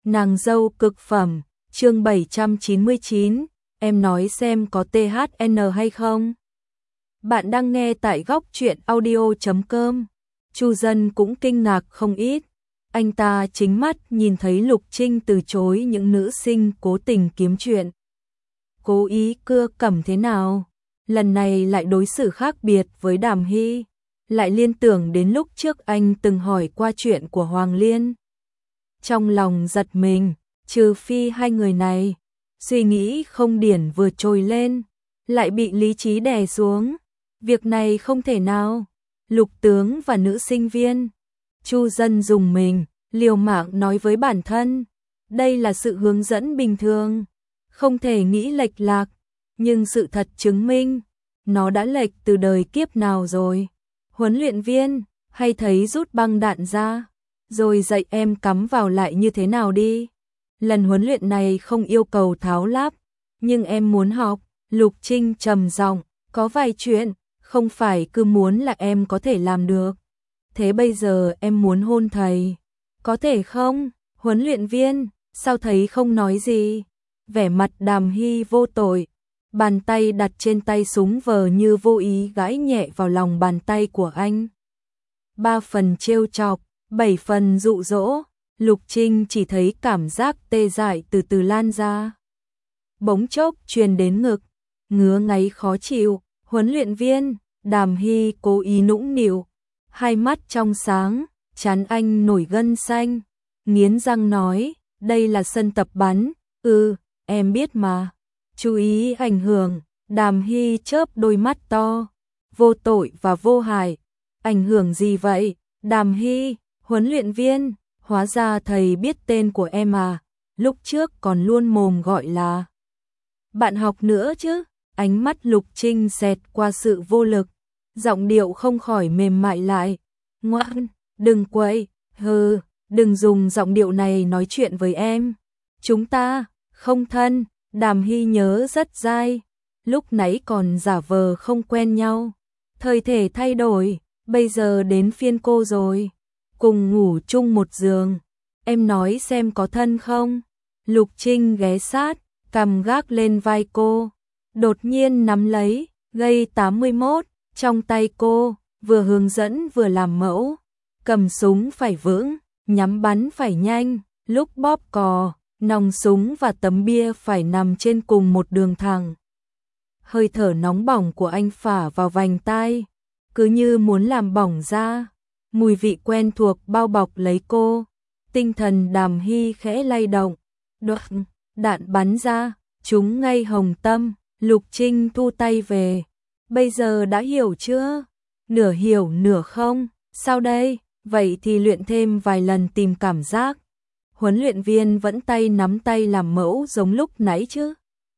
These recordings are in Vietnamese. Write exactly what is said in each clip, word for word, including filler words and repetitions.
Nàng dâu cực phẩm, chương bảy trăm chín mươi chín, em nói xem có tê hát en hay không? Bạn đang nghe tại góc truyện audio chấm com. Chu Dân cũng kinh ngạc không ít. Anh ta chính mắt nhìn thấy Lục Trinh từ chối những nữ sinh cố tình kiếm chuyện. Cố ý cưa cẩm thế nào? Lần này lại đối xử khác biệt với Đàm Hy. Lại liên tưởng đến lúc trước anh từng hỏi qua chuyện của Hoàng Liên. Trong lòng giật mình, trừ phi hai người này. Suy nghĩ không điển vừa trồi lên, lại bị lý trí đè xuống. Việc này không thể nào. Lục tướng và nữ sinh viên. Chu Dân dùng mình, liều mạng nói với bản thân. Đây là sự hướng dẫn bình thường. Không thể nghĩ lệch lạc. Nhưng sự thật chứng minh, nó đã lệch từ đời kiếp nào rồi. Huấn luyện viên, hay thấy rút băng đạn ra, rồi dạy em cắm vào lại như thế nào đi. Lần huấn luyện này không yêu cầu tháo lắp, nhưng em muốn học. Lục Trinh trầm giọng, có vài chuyện, không phải cứ muốn là em có thể làm được. Thế bây giờ em muốn hôn thầy, có thể không? Huấn luyện viên, sao thầy không nói gì? Vẻ mặt Đàm Hy vô tội, bàn tay đặt trên tay súng vờ như vô ý gãi nhẹ vào lòng bàn tay của anh. Ba phần trêu chọc, bảy phần dụ dỗ, Lục Trinh chỉ thấy cảm giác tê dại từ từ lan ra. Bỗng chốc truyền đến ngực, ngứa ngáy khó chịu. Huấn luyện viên, Đàm Hy cố ý nũng nịu, hai mắt trong sáng, trán anh nổi gân xanh, nghiến răng nói, đây là sân tập bắn. Ừ, em biết mà. Chú ý ảnh hưởng. Đàm Hy chớp đôi mắt to, vô tội và vô hại. Ảnh hưởng gì vậy? Đàm Hy, huấn luyện viên, hóa ra thầy biết tên của em à, lúc trước còn luôn mồm gọi là bạn học nữa chứ. Ánh mắt Lục Trinh xẹt qua sự vô lực, giọng điệu không khỏi mềm mại lại. Ngoan, đừng quậy, hừ, đừng dùng giọng điệu này nói chuyện với em. Chúng ta không thân. Đàm Hy nhớ rất dai, lúc nãy còn giả vờ không quen nhau. Thời thể thay đổi, bây giờ đến phiên cô rồi. Cùng ngủ chung một giường, em nói xem có thân không? Lục Trinh ghé sát, cằm gác lên vai cô, đột nhiên nắm lấy, gây tám mươi mốt, trong tay cô, vừa hướng dẫn vừa làm mẫu. Cầm súng phải vững, nhắm bắn phải nhanh, lúc bóp cò, nòng súng và tấm bia phải nằm trên cùng một đường thẳng. Hơi thở nóng bỏng của anh phả vào vành tai, cứ như muốn làm bỏng da. Mùi vị quen thuộc bao bọc lấy cô. Tinh thần Đàm Hy khẽ lay động. Đoạn, đạn bắn ra, trúng ngay hồng tâm. Lục Trinh thu tay về. Bây giờ đã hiểu chưa? Nửa hiểu nửa không. Sao đây? Vậy thì luyện thêm vài lần tìm cảm giác. Huấn luyện viên vẫn tay nắm tay làm mẫu giống lúc nãy chứ?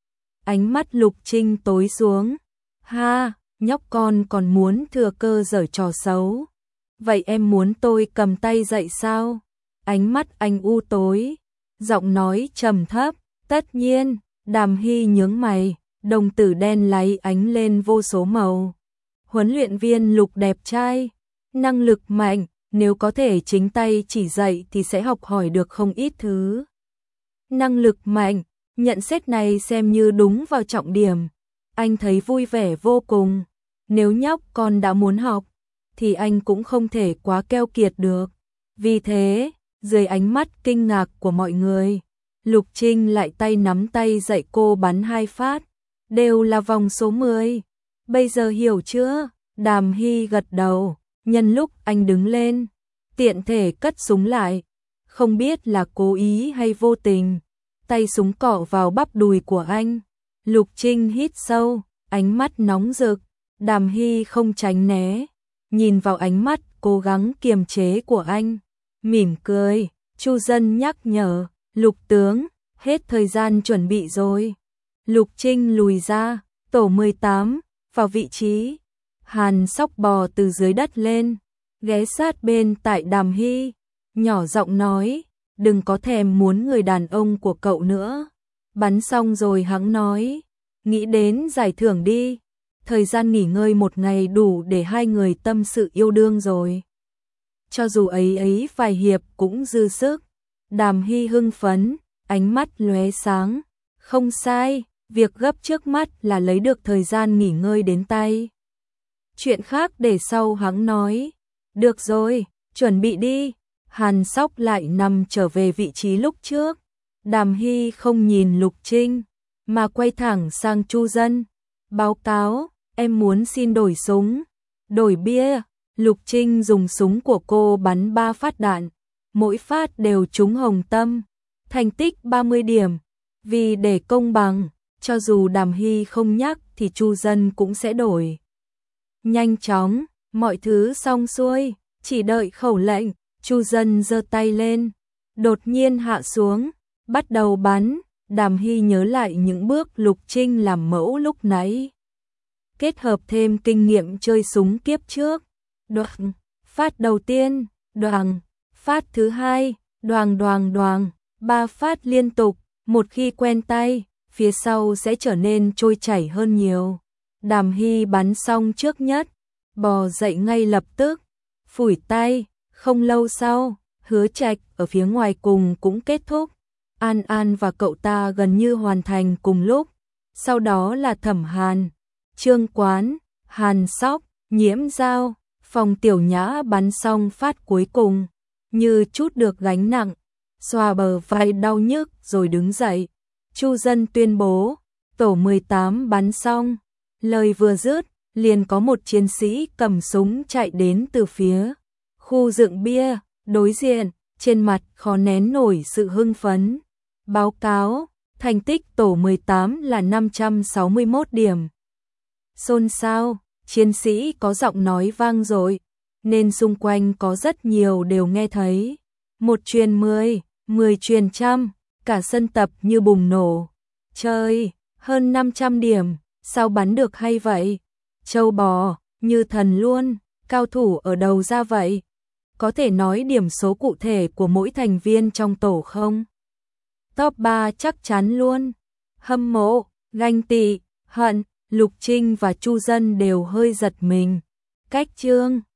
Ánh mắt Lục Trinh tối xuống. Ha, nhóc con còn muốn thừa cơ giở trò xấu. Vậy em muốn tôi cầm tay dạy sao? Ánh mắt anh u tối, giọng nói trầm thấp. Tất nhiên. Đàm Hy nhướng mày, đồng tử đen láy ánh lên vô số màu. Huấn luyện viên Lục đẹp trai, năng lực mạnh, nếu có thể chính tay chỉ dạy thì sẽ học hỏi được không ít thứ. Năng lực mạnh, nhận xét này xem như đúng vào trọng điểm. Anh thấy vui vẻ vô cùng. Nếu nhóc con đã muốn học, thì anh cũng không thể quá keo kiệt được. Vì thế, dưới ánh mắt kinh ngạc của mọi người, Lục Trinh lại tay nắm tay dạy cô bắn hai phát, đều là vòng số mười. Bây giờ hiểu chưa? Đàm Hy gật đầu, nhân lúc anh đứng lên, tiện thể cất súng lại. Không biết là cố ý hay vô tình, tay súng cọ vào bắp đùi của anh. Lục Trinh hít sâu, ánh mắt nóng rực. Đàm Hy không tránh né, nhìn vào ánh mắt cố gắng kiềm chế của anh, mỉm cười. Chu Dân nhắc nhở, Lục tướng, hết thời gian chuẩn bị rồi. Lục Trinh lùi ra, tổ mười tám, vào vị trí. Hàn Sóc bò từ dưới đất lên, ghé sát bên tại Đàm Hy, nhỏ giọng nói, đừng có thèm muốn người đàn ông của cậu nữa. Bắn xong rồi hắn nói, nghĩ đến giải thưởng đi. Thời gian nghỉ ngơi một ngày đủ để hai người tâm sự yêu đương rồi. Cho dù ấy ấy vài hiệp cũng dư sức. Đàm Hy hưng phấn, ánh mắt lóe sáng. Không sai, việc gấp trước mắt là lấy được thời gian nghỉ ngơi đến tay. Chuyện khác để sau hắn nói. Được rồi, chuẩn bị đi. Hàn Sóc lại nằm trở về vị trí lúc trước. Đàm Hy không nhìn Lục Trinh, mà quay thẳng sang Chu Dân. Báo cáo, em muốn xin đổi súng. Đổi bia. Lục Trinh dùng súng của cô bắn ba phát đạn. Mỗi phát đều trúng hồng tâm. Thành tích ba mươi điểm. Vì để công bằng, cho dù Đàm Hy không nhắc thì Chu Dân cũng sẽ đổi. Nhanh chóng, mọi thứ xong xuôi, chỉ đợi khẩu lệnh. Chu Dân giơ tay lên, đột nhiên hạ xuống, bắt đầu bắn. Đàm Hy nhớ lại những bước Lục Trinh làm mẫu lúc nãy, kết hợp thêm kinh nghiệm chơi súng kiếp trước. Đoàng, phát đầu tiên, đoàng, phát thứ hai, đoàng đoàng đoàng, ba phát liên tục. Một khi quen tay, phía sau sẽ trở nên trôi chảy hơn nhiều. Đàm Hy bắn xong trước nhất, bò dậy ngay lập tức, phủi tay. Không lâu sau, Hứa Trạch ở phía ngoài cùng cũng kết thúc. An An và cậu ta gần như hoàn thành cùng lúc. Sau đó là Thẩm Hàn, Trương Quán, Hàn Sóc, Nhiễm Giao. Phòng Tiểu Nhã bắn xong phát cuối cùng, như chút được gánh nặng, xoa bờ vai đau nhức rồi đứng dậy. Chu Dân tuyên bố, tổ mười tám bắn xong. Lời vừa dứt, liền có một chiến sĩ cầm súng chạy đến từ phía khu dựng bia, đối diện, trên mặt khó nén nổi sự hưng phấn. Báo cáo, thành tích tổ mười tám là năm trăm sáu mươi mốt điểm. Xôn xao, chiến sĩ có giọng nói vang dội, nên xung quanh có rất nhiều đều nghe thấy. Một truyền mười, mười truyền trăm, cả sân tập như bùng nổ. Trời, hơn năm trăm điểm, sao bắn được hay vậy? Châu bò, như thần luôn, cao thủ ở đầu ra vậy. Có thể nói điểm số cụ thể của mỗi thành viên trong tổ không? Top ba chắc chắn luôn. Hâm mộ, ganh tị, hận, Lục Trinh và Chu Dân đều hơi giật mình. Cách chương